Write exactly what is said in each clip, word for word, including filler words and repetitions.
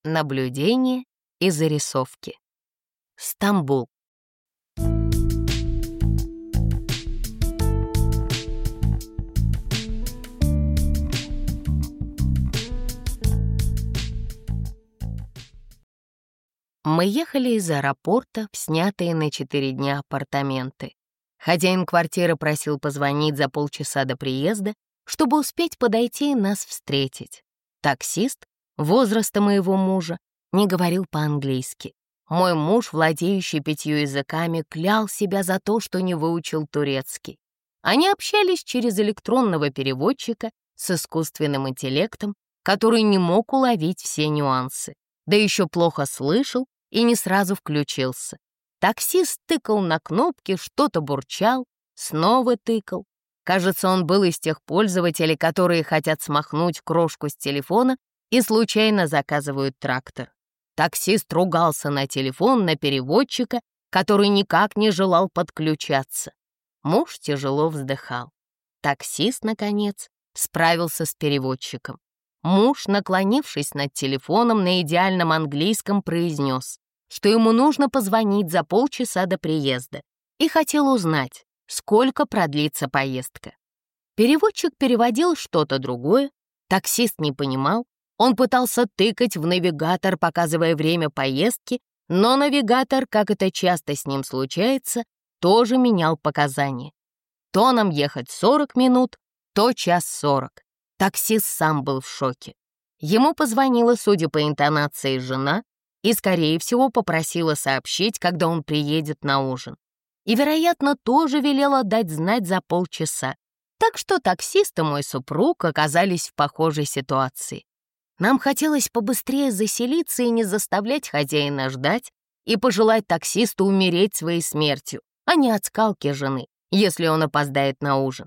Наблюдение и зарисовки. Стамбул. Мы ехали из аэропорта в снятые на четыре дня апартаменты. Хозяин квартиры просил позвонить за полчаса до приезда, чтобы успеть подойти и нас встретить. Таксист, возраста моего мужа, не говорил по-английски. Мой муж, владеющий пятью языками, клял себя за то, что не выучил турецкий. Они общались через электронного переводчика с искусственным интеллектом, который не мог уловить все нюансы, да еще плохо слышал и не сразу включился. Таксист тыкал на кнопки, что-то бурчал, снова тыкал. Кажется, он был из тех пользователей, которые хотят смахнуть крошку с телефона и случайно заказывают трактор. Таксист ругался на телефон, на переводчика, который никак не желал подключаться. Муж тяжело вздыхал. Таксист, наконец, справился с переводчиком. Муж, наклонившись над телефоном, на идеальном английском произнес, что ему нужно позвонить за полчаса до приезда, и хотел узнать, сколько продлится поездка. Переводчик переводил что-то другое, таксист не понимал, он пытался тыкать в навигатор, показывая время поездки, но навигатор, как это часто с ним случается, тоже менял показания. То нам ехать сорок минут, то час сорок. Таксист сам был в шоке. Ему позвонила, судя по интонации, жена и, скорее всего, попросила сообщить, когда он приедет на ужин. И, вероятно, тоже велела дать знать за полчаса. Так что таксист и мой супруг оказались в похожей ситуации. Нам хотелось побыстрее заселиться и не заставлять хозяина ждать и пожелать таксисту умереть своей смертью, а не от скалки жены, если он опоздает на ужин.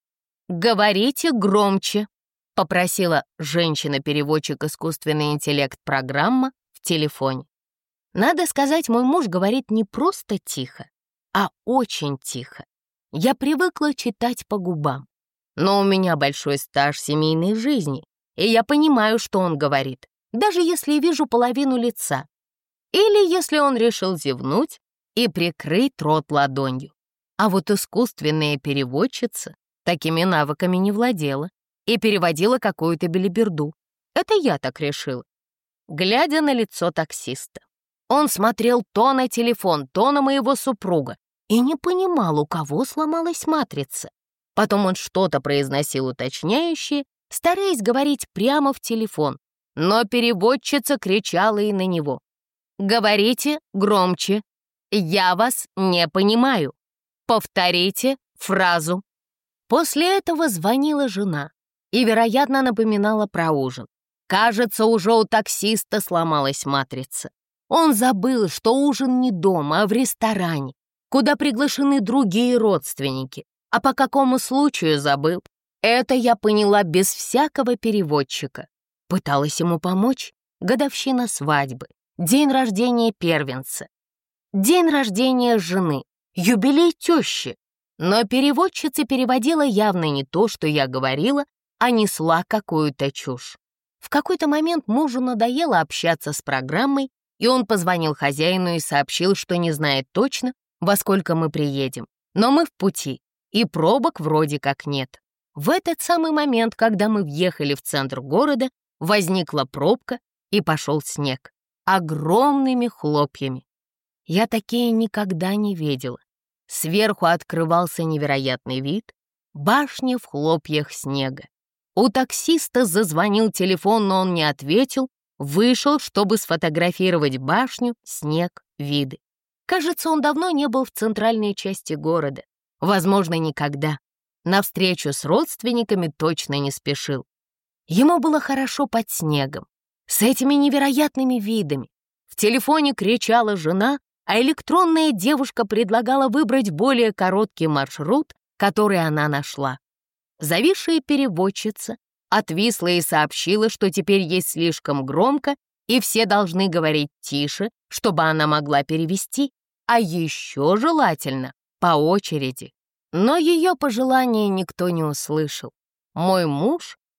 «Говорите громче», — попросила женщина-переводчик искусственный интеллект-программа в телефоне. Надо сказать, мой муж говорит не просто тихо, а очень тихо. Я привыкла читать по губам, но у меня большой стаж семейной жизни, и я понимаю, что он говорит, даже если вижу половину лица. Или если он решил зевнуть и прикрыть рот ладонью. А вот искусственная переводчица такими навыками не владела и переводила какую-то белиберду. Это я так решила. Глядя на лицо таксиста, он смотрел то на телефон, то на моего супруга и не понимал, у кого сломалась матрица. Потом он что-то произносил уточняющее, стараясь говорить прямо в телефон, но переводчица кричала и на него. «Говорите громче. Я вас не понимаю. Повторите фразу». После этого звонила жена и, вероятно, напоминала про ужин. Кажется, уже у таксиста сломалась матрица. Он забыл, что ужин не дома, а в ресторане, куда приглашены другие родственники. А по какому случаю забыл? Это я поняла без всякого переводчика. Пыталась ему помочь. Годовщина свадьбы, день рождения первенца, день рождения жены, юбилей тещи. Но переводчица переводила явно не то, что я говорила, а несла какую-то чушь. В какой-то момент мужу надоело общаться с программой, и он позвонил хозяину и сообщил, что не знает точно, во сколько мы приедем. Но мы в пути, и пробок вроде как нет. В этот самый момент, когда мы въехали в центр города, возникла пробка и пошел снег. Огромными хлопьями. Я такие никогда не видела. Сверху открывался невероятный вид, башня в хлопьях снега. У таксиста зазвонил телефон, но он не ответил, вышел, чтобы сфотографировать башню, снег, виды. Кажется, он давно не был в центральной части города. Возможно, никогда. На встречу с родственниками точно не спешил. Ему было хорошо под снегом, с этими невероятными видами. В телефоне кричала жена, а электронная девушка предлагала выбрать более короткий маршрут, который она нашла. Зависшая переводчица отвисла и сообщила, что теперь ей слишком громко, и все должны говорить тише, чтобы она могла перевести, а еще желательно по очереди. Но ее пожелания никто не услышал. Мой муж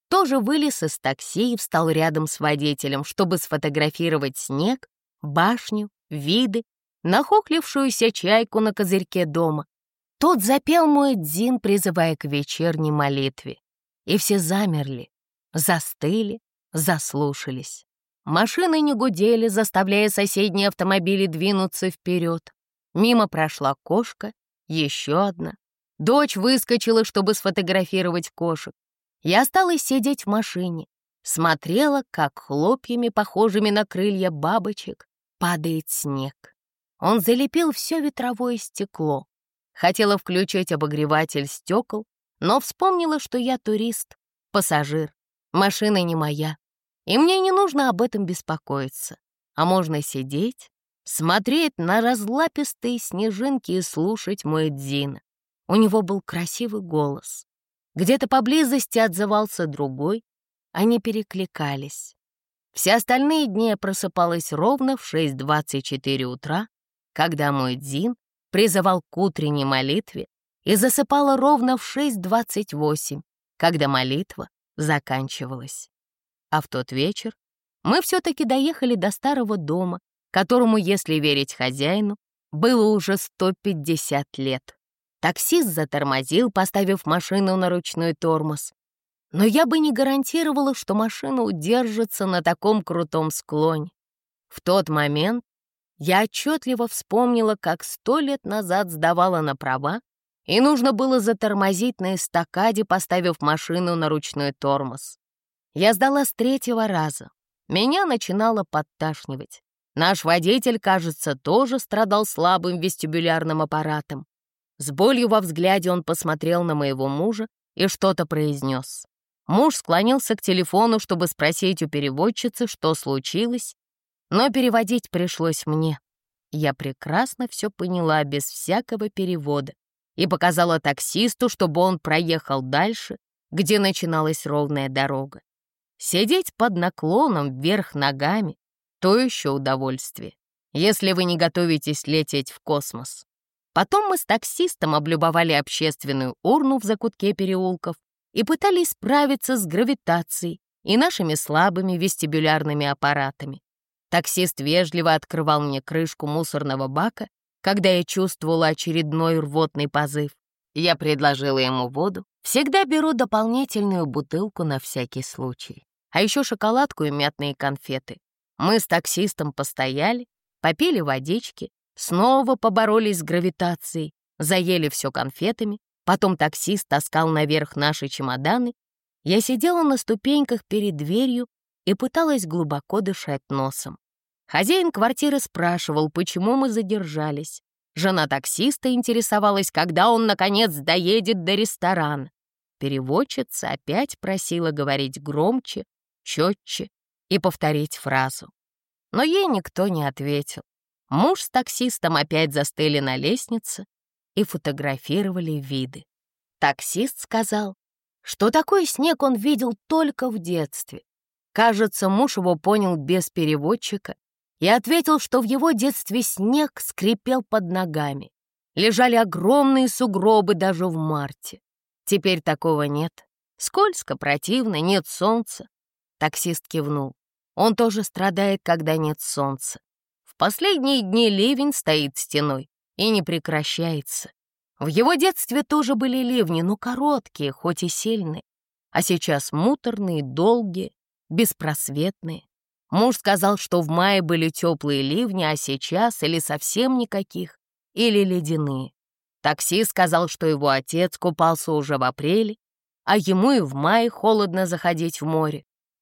тоже вылез из такси и встал рядом с водителем, чтобы сфотографировать снег, башню, виды, нахохлившуюся чайку на козырьке дома. Тот запел муэдзин, призывая к вечерней молитве. И все замерли, застыли, заслушались. Машины не гудели, заставляя соседние автомобили двинуться вперед. Мимо прошла кошка, еще одна. Дочь выскочила, чтобы сфотографировать кошек. Я осталась сидеть в машине, смотрела, как хлопьями, похожими на крылья бабочек, падает снег. Он залепил все ветровое стекло. Хотела включить обогреватель стекол, но вспомнила, что я турист, пассажир, машина не моя, и мне не нужно об этом беспокоиться. А можно сидеть, смотреть на разлапистые снежинки и слушать муэдзина. У него был красивый голос. Где-то поблизости отзывался другой, они перекликались. Все остальные дни я просыпалась ровно в шесть двадцать четыре утра, когда муэдзин призывал к утренней молитве, и засыпала ровно в шесть двадцать восемь, когда молитва заканчивалась. А в тот вечер мы все-таки доехали до старого дома, которому, если верить хозяину, было уже сто пятьдесят лет. Таксист затормозил, поставив машину на ручной тормоз. Но я бы не гарантировала, что машина удержится на таком крутом склоне. В тот момент я отчетливо вспомнила, как сто лет назад сдавала на права, и нужно было затормозить на эстакаде, поставив машину на ручной тормоз. Я сдала с третьего раза. Меня начинало подташнивать. Наш водитель, кажется, тоже страдал слабым вестибулярным аппаратом. С болью во взгляде он посмотрел на моего мужа и что-то произнес. Муж склонился к телефону, чтобы спросить у переводчицы, что случилось, но переводить пришлось мне. Я прекрасно все поняла без всякого перевода и показала таксисту, чтобы он проехал дальше, где начиналась ровная дорога. Сидеть под наклоном вверх ногами — то еще удовольствие, если вы не готовитесь лететь в космос. Потом мы с таксистом облюбовали общественную урну в закутке переулков и пытались справиться с гравитацией и нашими слабыми вестибулярными аппаратами. Таксист вежливо открывал мне крышку мусорного бака, когда я чувствовала очередной рвотный позыв. Я предложила ему воду. Всегда беру дополнительную бутылку на всякий случай. А еще шоколадку и мятные конфеты. Мы с таксистом постояли, попили водички, снова поборолись с гравитацией, заели все конфетами, потом таксист таскал наверх наши чемоданы. Я сидела на ступеньках перед дверью и пыталась глубоко дышать носом. Хозяин квартиры спрашивал, почему мы задержались. Жена таксиста интересовалась, когда он, наконец, доедет до ресторана. Переводчица опять просила говорить громче, четче и повторить фразу. Но ей никто не ответил. Муж с таксистом опять застыли на лестнице и фотографировали виды. Таксист сказал, что такой снег он видел только в детстве. Кажется, муж его понял без переводчика и ответил, что в его детстве снег скрипел под ногами. Лежали огромные сугробы даже в марте. Теперь такого нет. Скользко, противно, нет солнца. Таксист кивнул. Он тоже страдает, когда нет солнца. В последние дни ливень стоит стеной и не прекращается. В его детстве тоже были ливни, но короткие, хоть и сильные. А сейчас муторные, долгие, беспросветные. Муж сказал, что в мае были теплые ливни, а сейчас или совсем никаких, или ледяные. Таксист сказал, что его отец купался уже в апреле, а ему и в мае холодно заходить в море.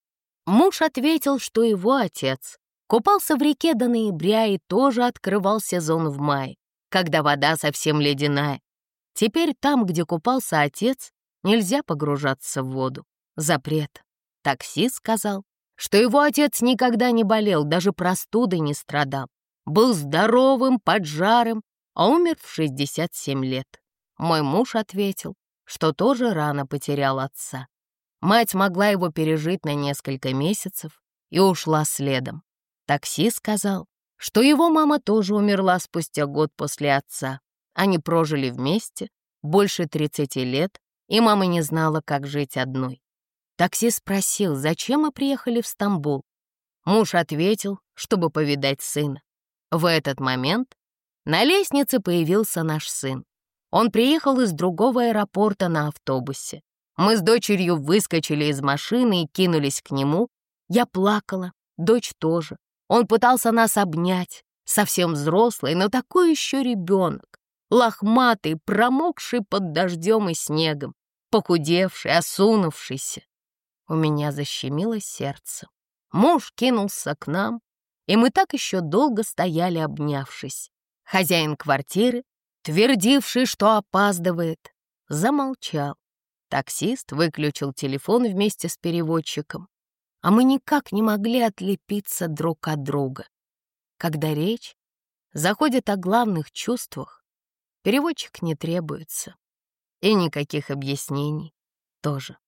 Муж ответил, что его отец купался в реке до ноября и тоже открывал сезон в мае, когда вода совсем ледяная. Теперь там, где купался отец, нельзя погружаться в воду. Запрет. Таксист сказал, что его отец никогда не болел, даже простудой не страдал. Был здоровым, поджарым, а умер в шестьдесят семь лет. Мой муж ответил, что тоже рано потерял отца. Мать могла его пережить на несколько месяцев и ушла следом. Таксист сказал, что его мама тоже умерла спустя год после отца. Они прожили вместе больше тридцати лет, и мама не знала, как жить одной. Таксист спросил, зачем мы приехали в Стамбул. Муж ответил, чтобы повидать сына. В этот момент на лестнице появился наш сын. Он приехал из другого аэропорта на автобусе. Мы с дочерью выскочили из машины и кинулись к нему. Я плакала, дочь тоже. Он пытался нас обнять, совсем взрослый, но такой еще ребенок, лохматый, промокший под дождем и снегом, похудевший, осунувшийся. У меня защемило сердце. Муж кинулся к нам, и мы так еще долго стояли, обнявшись. Хозяин квартиры, твердивший, что опаздывает, замолчал. Таксист выключил телефон вместе с переводчиком, а мы никак не могли отлепиться друг от друга. Когда речь заходит о главных чувствах, переводчик не требуется, и никаких объяснений тоже.